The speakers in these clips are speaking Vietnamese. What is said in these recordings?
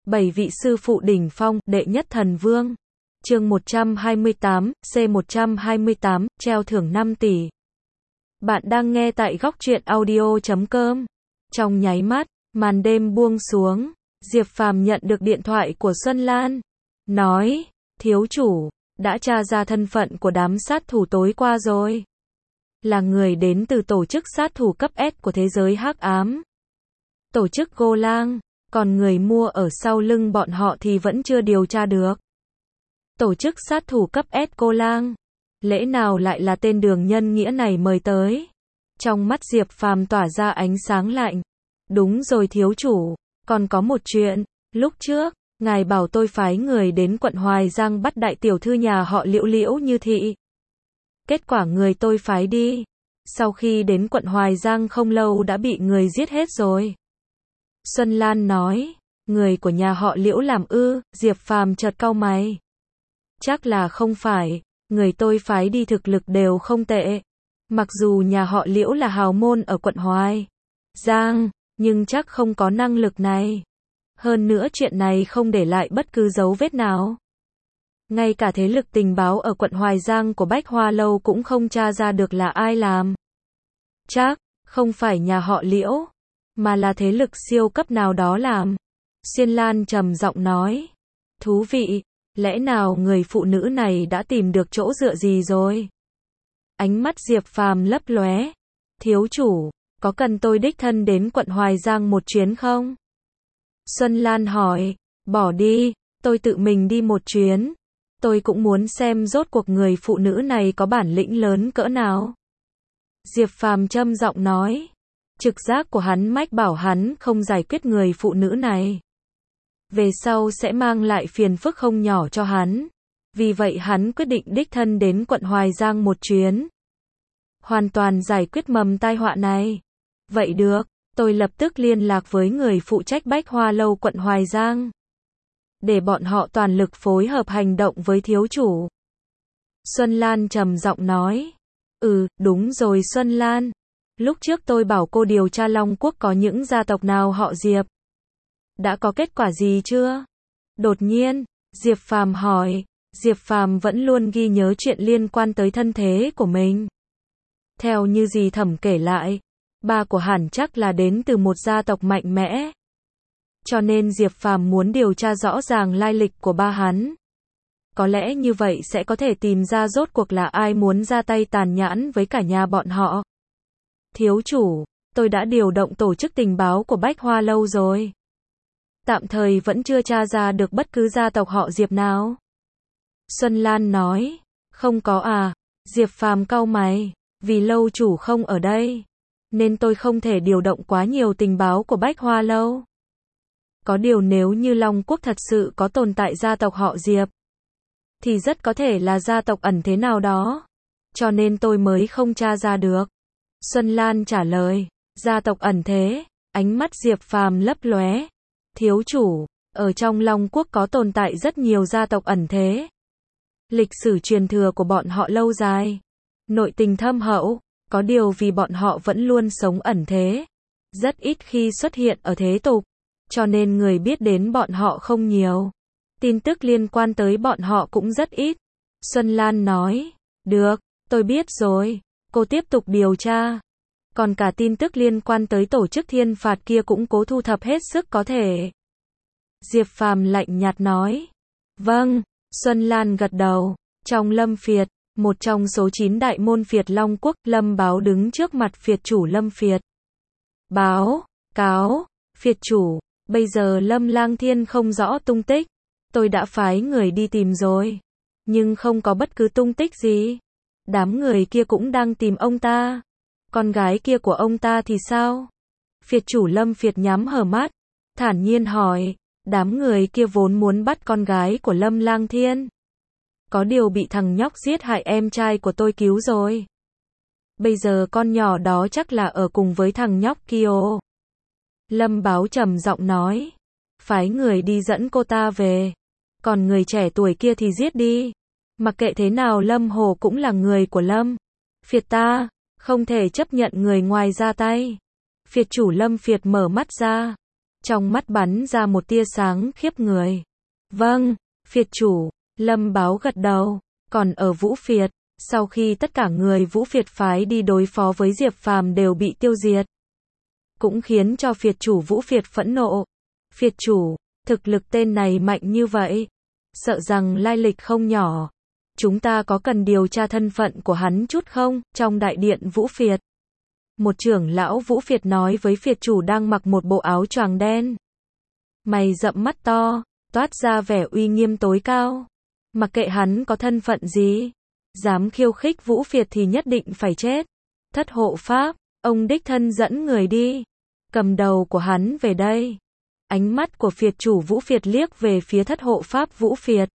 7 vị sư phụ đỉnh phong, đệ nhất thần vương. Chương 128, C128, treo thưởng 5 tỷ. Bạn đang nghe tại góc truyện audio.com. Trong nháy mắt, màn đêm buông xuống, Diệp Phàm nhận được điện thoại của Xuân Lan. Nói, thiếu chủ, đã tra ra thân phận của đám sát thủ tối qua rồi. Là người đến từ tổ chức sát thủ cấp S của thế giới hắc ám. Tổ chức Gô Lang, còn người mua ở sau lưng bọn họ thì vẫn chưa điều tra được. Tổ chức sát thủ cấp S Gô Lang, lẽ nào lại là tên đường nhân nghĩa này mời tới? Trong mắt Diệp Phàm tỏa ra ánh sáng lạnh. Đúng rồi thiếu chủ, còn có một chuyện, lúc trước, ngài bảo tôi phái người đến quận Hoài Giang bắt đại tiểu thư nhà họ Liễu Liễu Như Thị. Kết quả người tôi phái đi, sau khi đến quận Hoài Giang không lâu đã bị người giết hết rồi. Xuân Lan nói, người của nhà họ Liễu làm ư? Diệp Phàm chợt cau mày. Chắc là không phải, người tôi phái đi thực lực đều không tệ. Mặc dù nhà họ Liễu là hào môn ở quận Hoài Giang, nhưng chắc không có năng lực này. Hơn nữa chuyện này không để lại bất cứ dấu vết nào. Ngay cả thế lực tình báo ở quận Hoài Giang của Bách Hoa Lâu cũng không tra ra được là ai làm. Chắc, không phải nhà họ Liễu, mà là thế lực siêu cấp nào đó làm. Xuân Lan trầm giọng nói. Thú vị, lẽ nào người phụ nữ này đã tìm được chỗ dựa gì rồi? Ánh mắt Diệp Phàm lấp lóe. Thiếu chủ, có cần tôi đích thân đến quận Hoài Giang một chuyến không? Xuân Lan hỏi. Bỏ đi, tôi tự mình đi một chuyến. Tôi cũng muốn xem rốt cuộc người phụ nữ này có bản lĩnh lớn cỡ nào. Diệp Phàm trầm giọng nói. Trực giác của hắn mách bảo hắn không giải quyết người phụ nữ này, về sau sẽ mang lại phiền phức không nhỏ cho hắn. Vì vậy hắn quyết định đích thân đến quận Hoài Giang một chuyến, hoàn toàn giải quyết mầm tai họa này. Vậy được, tôi lập tức liên lạc với người phụ trách Bách Hoa Lâu quận Hoài Giang, để bọn họ toàn lực phối hợp hành động với thiếu chủ. Xuân Lan trầm giọng nói. Đúng rồi Xuân Lan. Lúc trước tôi bảo cô điều tra Long Quốc có những gia tộc nào họ Diệp. Đã có kết quả gì chưa? Đột nhiên, Diệp Phàm hỏi. Diệp Phàm vẫn luôn ghi nhớ chuyện liên quan tới thân thế của mình. Theo như dì Thẩm kể lại, ba của hắn chắc là đến từ một gia tộc mạnh mẽ. Cho nên Diệp Phàm muốn điều tra rõ ràng lai lịch của ba hắn. Có lẽ như vậy sẽ có thể tìm ra rốt cuộc là ai muốn ra tay tàn nhẫn với cả nhà bọn họ. Thiếu chủ, tôi đã điều động tổ chức tình báo của Bách Hoa Lâu rồi. Tạm thời vẫn chưa tra ra được bất cứ gia tộc họ Diệp nào. Xuân Lan nói. Không có à? Diệp Phàm cau mày. Vì lâu chủ không ở đây, nên tôi không thể điều động quá nhiều tình báo của Bách Hoa Lâu. Có điều nếu như Long Quốc thật sự có tồn tại gia tộc họ Diệp, thì rất có thể là gia tộc ẩn thế nào đó. Cho nên tôi mới không tra ra được. Xuân Lan trả lời. Gia tộc ẩn thế? Ánh mắt Diệp Phàm lấp lóe. Thiếu chủ, ở trong Long Quốc có tồn tại rất nhiều gia tộc ẩn thế. Lịch sử truyền thừa của bọn họ lâu dài, nội tình thâm hậu, có điều vì bọn họ vẫn luôn sống ẩn thế, rất ít khi xuất hiện ở thế tục, cho nên người biết đến bọn họ không nhiều. Tin tức liên quan tới bọn họ cũng rất ít. Xuân Lan nói. Được, tôi biết rồi, cô tiếp tục điều tra. Còn cả tin tức liên quan tới tổ chức thiên phạt kia cũng cố thu thập hết sức có thể. Diệp Phàm lạnh nhạt nói. Vâng, Xuân Lan gật đầu. Trong Lâm Phiệt, một trong số 9 đại môn phiệt Long Quốc, Lâm Báo đứng trước mặt phiệt chủ Lâm Phiệt. Báo, cáo, phiệt chủ, bây giờ Lâm Lang Thiên không rõ tung tích. Tôi đã phái người đi tìm rồi, nhưng không có bất cứ tung tích gì. Đám người kia cũng đang tìm ông ta. Con gái kia của ông ta thì sao? Phiệt chủ Lâm Phiệt nhắm hờ mắt, thản nhiên hỏi. Đám người kia vốn muốn bắt con gái của Lâm Lang Thiên, có điều bị thằng nhóc giết hại em trai của tôi cứu rồi. Bây giờ con nhỏ đó chắc là ở cùng với thằng nhóc kia. Lâm Báo trầm giọng nói. Phái người đi dẫn cô ta về. Còn người trẻ tuổi kia thì giết đi. Mặc kệ thế nào Lâm Hồ cũng là người của Lâm Phiệt ta, không thể chấp nhận người ngoài ra tay. Phiệt chủ Lâm Phiệt mở mắt ra. Trong mắt bắn ra một tia sáng khiếp người. Vâng, Phiệt chủ, Lâm Báo gật đầu. Còn ở Vũ Phiệt, sau khi tất cả người Vũ Phiệt phái đi đối phó với Diệp Phàm đều bị tiêu diệt, cũng khiến cho Phiệt chủ Vũ Phiệt phẫn nộ. Phiệt chủ, thực lực tên này mạnh như vậy, sợ rằng lai lịch không nhỏ. Chúng ta có cần điều tra thân phận của hắn chút không? Trong đại điện Vũ Phiệt, một trưởng lão Vũ Phiệt nói với Phiệt chủ đang mặc một bộ áo choàng đen, mày rậm mắt to, toát ra vẻ uy nghiêm tối cao. Mặc kệ hắn có thân phận gì, dám khiêu khích Vũ Phiệt thì nhất định phải chết. Thất hộ pháp, ông đích thân dẫn người đi, cầm đầu của hắn về đây. Ánh mắt của Phiệt chủ Vũ Phiệt liếc về phía thất hộ pháp Vũ Phiệt.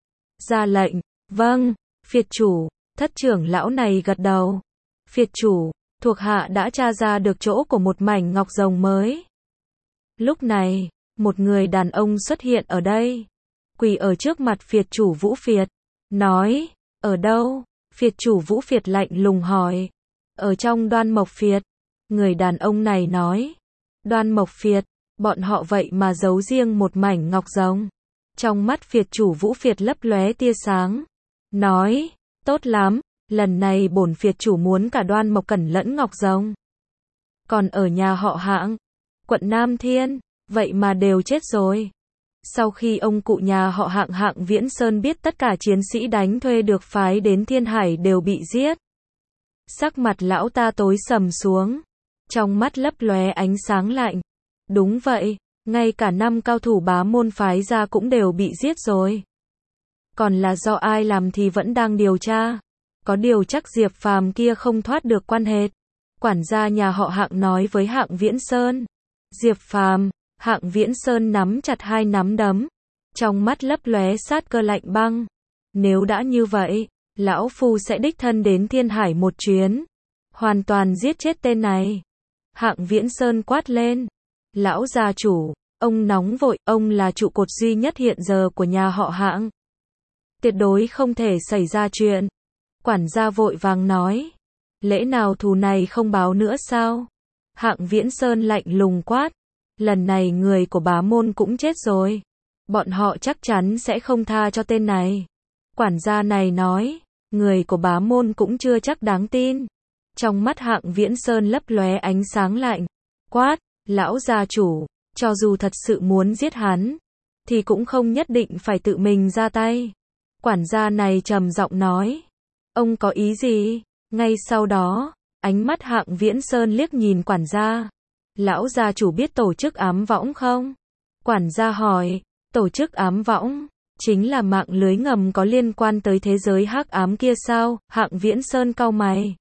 Ra lệnh, vâng, Phiệt chủ, thất trưởng lão này gật đầu. Phiệt chủ, thuộc hạ đã tra ra được chỗ của một mảnh ngọc rồng mới. Lúc này, một người đàn ông xuất hiện ở đây, quỳ ở trước mặt Phiệt chủ Vũ Phiệt, nói, ở đâu? Phiệt chủ Vũ Phiệt lạnh lùng hỏi. Ở trong Đoan Mộc Phiệt. Người đàn ông này nói. Đoan Mộc Phiệt, bọn họ vậy mà giấu riêng một mảnh ngọc rồng. Trong mắt Phiệt chủ Vũ Phiệt lấp lóe tia sáng, nói, tốt lắm, lần này bổn Phiệt chủ muốn cả Đoan Mộc Cẩn lẫn ngọc rồng. Còn ở nhà họ Hạng, quận Nam Thiên, vậy mà đều chết rồi. Sau khi ông cụ nhà họ Hạng Hạng Viễn Sơn biết tất cả chiến sĩ đánh thuê được phái đến Thiên Hải đều bị giết, sắc mặt lão ta tối sầm xuống, trong mắt lấp lóe ánh sáng lạnh. Đúng vậy, ngay cả 5 cao thủ bá môn phái ra cũng đều bị giết rồi. Còn là do ai làm thì vẫn đang điều tra. Có điều chắc Diệp Phàm kia không thoát được quan hệ. Quản gia nhà họ Hạng nói với Hạng Viễn Sơn. Diệp Phàm, Hạng Viễn Sơn nắm chặt hai nắm đấm, trong mắt lấp lóe sát cơ lạnh băng. Nếu đã như vậy, lão phu sẽ đích thân đến Thiên Hải một chuyến, hoàn toàn giết chết tên này. Hạng Viễn Sơn quát lên. Lão gia chủ, ông nóng vội, ông là trụ cột duy nhất hiện giờ của nhà họ Hạng. Tuyệt đối không thể xảy ra chuyện. Quản gia vội vàng nói. Lẽ nào thù này không báo nữa sao? Hạng Viễn Sơn lạnh lùng quát. Lần này người của bá môn cũng chết rồi. Bọn họ chắc chắn sẽ không tha cho tên này. Quản gia này nói. Người của bá môn cũng chưa chắc đáng tin. Trong mắt Hạng Viễn Sơn lấp lóe ánh sáng lạnh. Quát. Lão gia chủ, cho dù thật sự muốn giết hắn, thì cũng không nhất định phải tự mình ra tay. Quản gia này trầm giọng nói. Ông có ý gì? Ngay sau đó, ánh mắt Hạng Viễn Sơn liếc nhìn quản gia. Lão gia chủ biết tổ chức ám võng không? Quản gia hỏi. Tổ chức ám võng chính là mạng lưới ngầm có liên quan tới thế giới hắc ám kia sao? Hạng Viễn Sơn cau mày.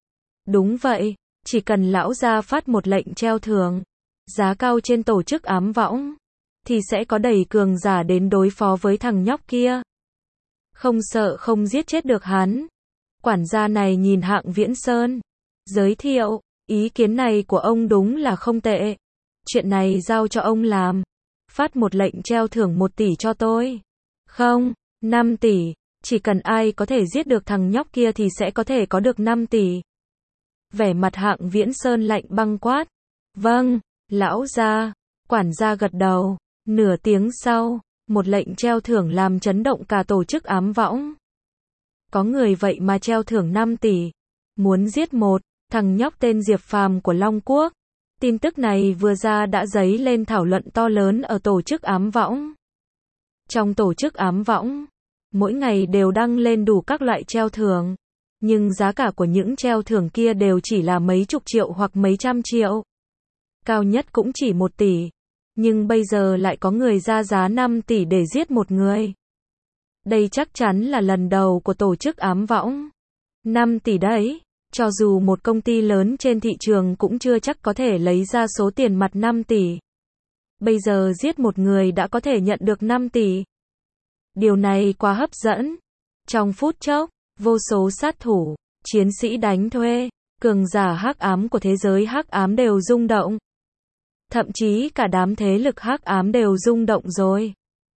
Đúng vậy, chỉ cần lão gia phát một lệnh treo thưởng giá cao trên tổ chức ám võng, thì sẽ có đầy cường giả đến đối phó với thằng nhóc kia. Không sợ không giết chết được hắn. Quản gia này nhìn Hạng Viễn Sơn, giới thiệu, ý kiến này của ông đúng là không tệ. Chuyện này giao cho ông làm. Phát một lệnh treo thưởng 1 tỷ cho tôi. Không, 5 tỷ. Chỉ cần ai có thể giết được thằng nhóc kia thì sẽ có thể có được 5 tỷ. Vẻ mặt Hạng Viễn Sơn lạnh băng quát. Vâng. Lão gia, quản gia gật đầu. Nửa tiếng sau, một lệnh treo thưởng làm chấn động cả tổ chức ám võng. Có người vậy mà treo thưởng 5 tỷ. Muốn giết một thằng nhóc tên Diệp Phàm của Long Quốc. Tin tức này vừa ra đã dấy lên thảo luận to lớn ở tổ chức ám võng. Trong tổ chức ám võng, mỗi ngày đều đăng lên đủ các loại treo thưởng. Nhưng giá cả của những treo thưởng kia đều chỉ là mấy chục triệu hoặc mấy trăm triệu. Cao nhất cũng chỉ 1 tỷ. Nhưng bây giờ lại có người ra giá 5 tỷ để giết một người. Đây chắc chắn là lần đầu của tổ chức ám võng. 5 tỷ đấy, cho dù một công ty lớn trên thị trường cũng chưa chắc có thể lấy ra số tiền mặt 5 tỷ. Bây giờ giết một người đã có thể nhận được 5 tỷ. Điều này quá hấp dẫn. Trong phút chốc, vô số sát thủ, chiến sĩ đánh thuê, cường giả hắc ám của thế giới hắc ám đều rung động. Thậm chí cả đám thế lực hắc ám đều rung động rồi.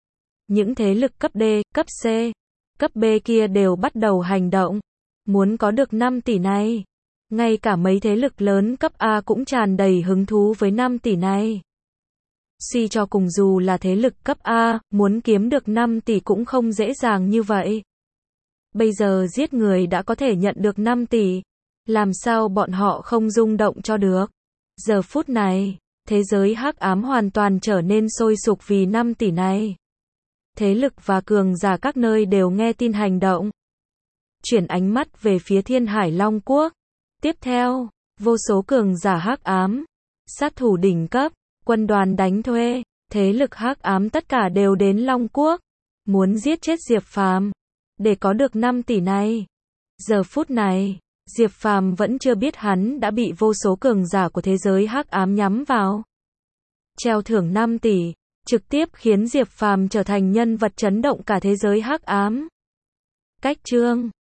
Những thế lực cấp D, cấp C, cấp B kia đều bắt đầu hành động. Muốn có được 5 tỷ này. Ngay cả mấy thế lực lớn cấp A cũng tràn đầy hứng thú với 5 tỷ này. Suy cho cùng dù là thế lực cấp A, muốn kiếm được 5 tỷ cũng không dễ dàng như vậy. Bây giờ giết người đã có thể nhận được 5 tỷ. Làm sao bọn họ không rung động cho được? Giờ phút này, thế giới hắc ám hoàn toàn trở nên sôi sục vì 5 tỷ này. Thế lực và cường giả các nơi đều nghe tin hành động. Chuyển ánh mắt về phía Thiên Hải Long Quốc. Tiếp theo, vô số cường giả hắc ám, sát thủ đỉnh cấp, quân đoàn đánh thuê, thế lực hắc ám tất cả đều đến Long Quốc, muốn giết chết Diệp Phàm để có được 5 tỷ này. Giờ phút này, Diệp Phàm vẫn chưa biết hắn đã bị vô số cường giả của thế giới hắc ám nhắm vào. Treo thưởng 5 tỷ, trực tiếp khiến Diệp Phàm trở thành nhân vật chấn động cả thế giới hắc ám. Cách chương